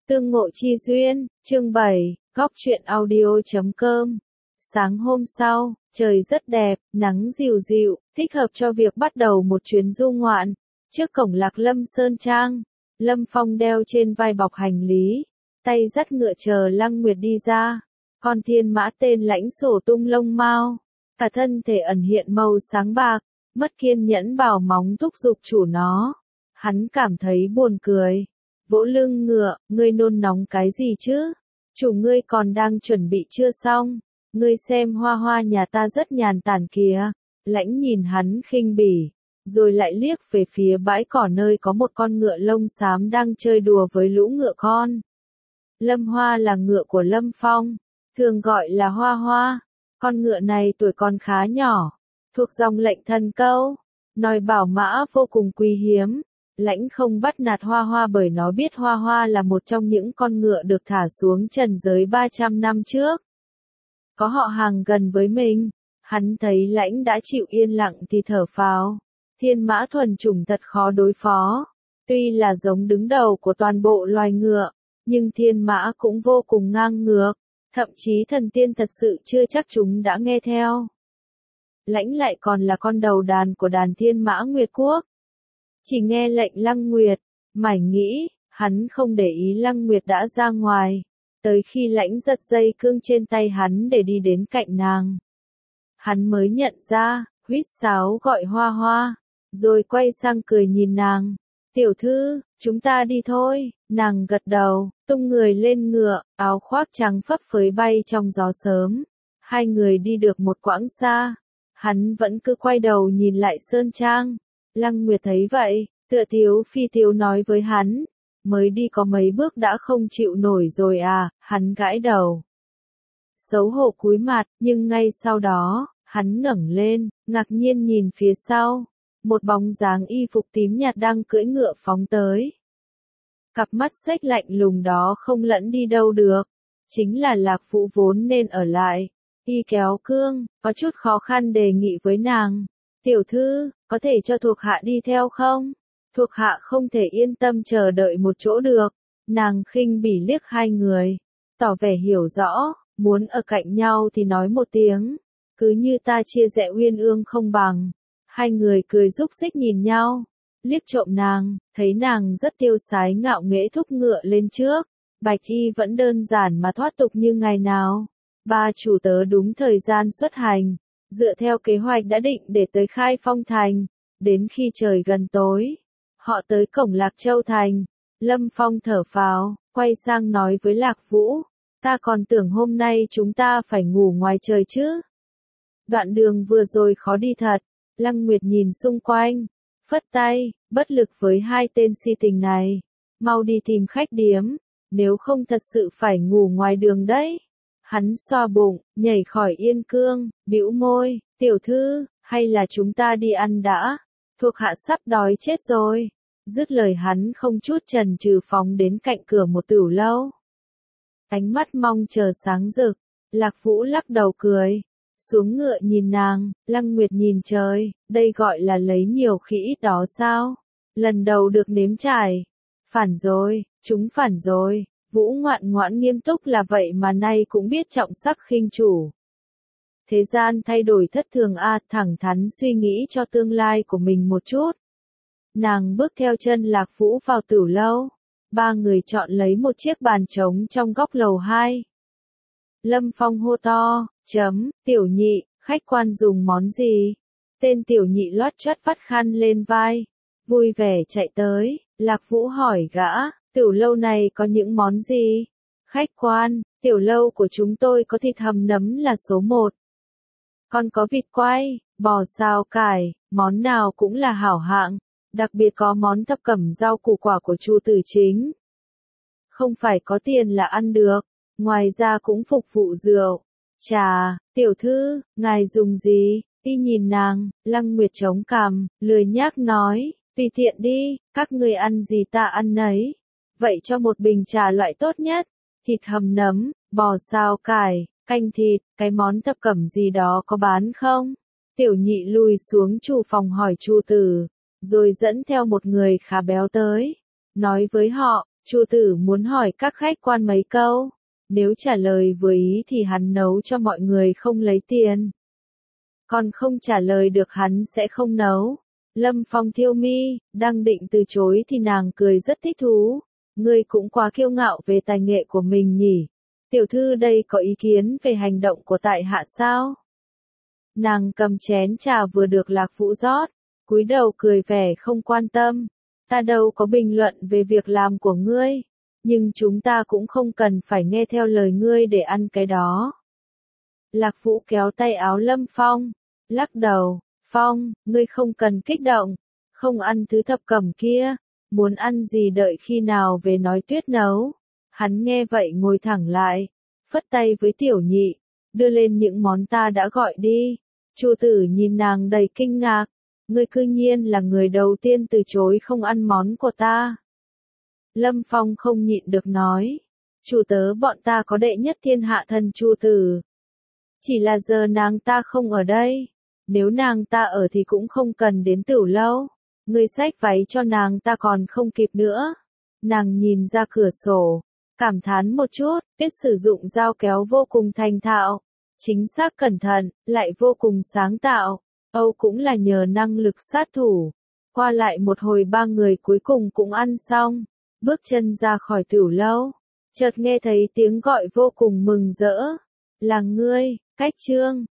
Tương ngộ chi duyên, chương 7, góc truyện audio.com. Sáng hôm sau, trời rất đẹp, nắng dịu dịu, thích hợp cho việc bắt đầu một chuyến du ngoạn. Trước cổng Lạc Lâm Sơn Trang, Lâm Phong đeo trên vai bọc hành lý, tay dắt ngựa chờ Lăng Nguyệt đi ra. Con thiên mã tên Lãnh Sổ tung lông mao, cả thân thể ẩn hiện màu sáng bạc, mất kiên nhẫn bảo móng thúc giục chủ nó. Hắn cảm thấy buồn cười. Vỗ lưng ngựa, ngươi nôn nóng cái gì chứ? Chủ ngươi còn đang chuẩn bị chưa xong. Ngươi xem Hoa Hoa nhà ta rất nhàn tản kìa. Lãnh nhìn hắn khinh bỉ, rồi lại liếc về phía bãi cỏ nơi có một con ngựa lông xám đang chơi đùa với lũ ngựa con. Lâm Hoa là ngựa của Lâm Phong, thường gọi là Hoa Hoa. Con ngựa này tuổi còn khá nhỏ, thuộc dòng lệnh thần câu, nói bảo mã vô cùng quý hiếm. Lãnh không bắt nạt Hoa Hoa bởi nó biết Hoa Hoa là một trong những con ngựa được thả xuống trần giới 300 năm trước. Có họ hàng gần với mình, hắn thấy Lãnh đã chịu yên lặng thì thở phào. Thiên mã thuần chủng thật khó đối phó. Tuy là giống đứng đầu của toàn bộ loài ngựa, nhưng thiên mã cũng vô cùng ngang ngược. Thậm chí thần tiên thật sự chưa chắc chúng đã nghe theo. Lãnh lại còn là con đầu đàn của đàn thiên mã Nguyệt Quốc. Chỉ nghe lệnh Lăng Nguyệt, mải nghĩ, hắn không để ý Lăng Nguyệt đã ra ngoài, tới khi Lãnh giật dây cương trên tay hắn để đi đến cạnh nàng. Hắn mới nhận ra, huýt sáo gọi Hoa Hoa, rồi quay sang cười nhìn nàng. Tiểu thư, chúng ta đi thôi. Nàng gật đầu, tung người lên ngựa, áo khoác trắng phấp phới bay trong gió sớm. Hai người đi được một quãng xa, hắn vẫn cứ quay đầu nhìn lại Sơn Trang. Lăng Nguyệt thấy vậy, tựa thiếu phi thiếu nói với hắn, mới đi có mấy bước đã không chịu nổi rồi à, hắn gãi đầu. Xấu hổ cúi mặt, nhưng ngay sau đó, hắn ngẩng lên, ngạc nhiên nhìn phía sau, một bóng dáng y phục tím nhạt đang cưỡi ngựa phóng tới. Cặp mắt xếch lạnh lùng đó không lẫn đi đâu được, chính là Lạc Vũ vốn nên ở lại. Y kéo cương, có chút khó khăn đề nghị với nàng. Tiểu thư, có thể cho thuộc hạ đi theo không? Thuộc hạ không thể yên tâm chờ đợi một chỗ được. Nàng khinh bỉ liếc hai người, tỏ vẻ hiểu rõ, muốn ở cạnh nhau thì nói một tiếng. Cứ như ta chia rẽ uyên ương không bằng. Hai người cười rúc rích nhìn nhau, liếc trộm nàng, thấy nàng rất tiêu sái ngạo nghễ thúc ngựa lên trước. Bạch y vẫn đơn giản mà thoát tục như ngày nào. Ba chủ tớ đúng thời gian xuất hành, dựa theo kế hoạch đã định để tới Khai Phong Thành. Đến khi trời gần tối, họ tới cổng Lạc Châu Thành. Lâm Phong thở phào, quay sang nói với Lạc Vũ, ta còn tưởng hôm nay chúng ta phải ngủ ngoài trời chứ. Đoạn đường vừa rồi khó đi thật. Lăng Nguyệt nhìn xung quanh, phất tay, bất lực với hai tên si tình này. Mau đi tìm khách điếm, nếu không thật sự phải ngủ ngoài đường đấy. Hắn xoa bụng, nhảy khỏi yên cương, bĩu môi, tiểu thư, hay là chúng ta đi ăn đã, thuộc hạ sắp đói chết rồi. Dứt lời hắn không chút chần chừ phóng đến cạnh cửa một tửu lâu. Ánh mắt mong chờ sáng rực, Lạc Vũ lắc đầu cười, xuống ngựa nhìn nàng. Lăng Nguyệt nhìn trời, đây gọi là lấy nhiều khi ít đó sao? Lần đầu được nếm trải. Phản rồi, chúng phản rồi. Vũ ngoạn ngoãn nghiêm túc là vậy mà nay cũng biết trọng sắc khinh chủ. Thế gian thay đổi thất thường a, thẳng thắn suy nghĩ cho tương lai của mình một chút. Nàng bước theo chân Lạc Vũ vào tửu lâu. Ba người chọn lấy một chiếc bàn trống trong góc lầu 2. Lâm Phong hô to, tiểu nhị, khách quan dùng món gì? Tên tiểu nhị loắt choắt vắt khăn lên vai, vui vẻ chạy tới. Lạc Vũ hỏi gã, tiểu lâu này có những món gì? Khách quan, tiểu lâu của chúng tôi có thịt hầm nấm là số 1. Còn có vịt quay, bò xào cải, món nào cũng là hảo hạng, đặc biệt có món thập cẩm rau củ quả của Chu Tử Chính. Không phải có tiền là ăn được, ngoài ra cũng phục vụ rượu. Trà, tiểu thư, ngài dùng gì? Y nhìn nàng, Lăng Nguyệt chống cằm, lười nhác nói, tùy tiện đi, các ngươi ăn gì ta ăn nấy. Vậy cho một bình trà loại tốt nhất, thịt hầm nấm, bò xào cải, canh thịt, cái món thập cẩm gì đó có bán không? Tiểu nhị lùi xuống chủ phòng hỏi Chu Tử, rồi dẫn theo một người khá béo tới, nói với họ, Chu Tử muốn hỏi các khách quan mấy câu, nếu trả lời vừa ý thì hắn nấu cho mọi người không lấy tiền. Còn không trả lời được hắn sẽ không nấu. Lâm Phong thiêu mi, đang định từ chối thì nàng cười rất thích thú. Ngươi cũng quá kiêu ngạo về tài nghệ của mình nhỉ. Tiểu thư đây có ý kiến về hành động của tại hạ sao? Nàng cầm chén trà vừa được Lạc Vũ rót, cúi đầu cười vẻ không quan tâm. Ta đâu có bình luận về việc làm của ngươi, nhưng chúng ta cũng không cần phải nghe theo lời ngươi để ăn cái đó. Lạc Vũ kéo tay áo Lâm Phong, lắc đầu, Phong, ngươi không cần kích động, không ăn thứ thập cẩm kia, muốn ăn gì đợi khi nào về nói Tuyết nấu. Hắn nghe vậy ngồi thẳng lại, phất tay với Tiểu Nhị, đưa lên những món ta đã gọi đi. Chu Tử nhìn nàng đầy kinh ngạc, ngươi cư nhiên là người đầu tiên từ chối không ăn món của ta. Lâm Phong không nhịn được nói, chủ tớ bọn ta có đệ nhất thiên hạ thân Chu Tử. Chỉ là giờ nàng ta không ở đây, nếu nàng ta ở thì cũng không cần đến Tửu Lâu. Ngươi xách váy cho nàng ta còn không kịp nữa. Nàng nhìn ra cửa sổ, cảm thán một chút, biết sử dụng dao kéo vô cùng thành thạo, chính xác cẩn thận, lại vô cùng sáng tạo. Âu cũng là nhờ năng lực sát thủ. Qua lại một hồi ba người cuối cùng cũng ăn xong, bước chân ra khỏi Tửu Lâu, chợt nghe thấy tiếng gọi vô cùng mừng rỡ. Là ngươi, Cách Trương.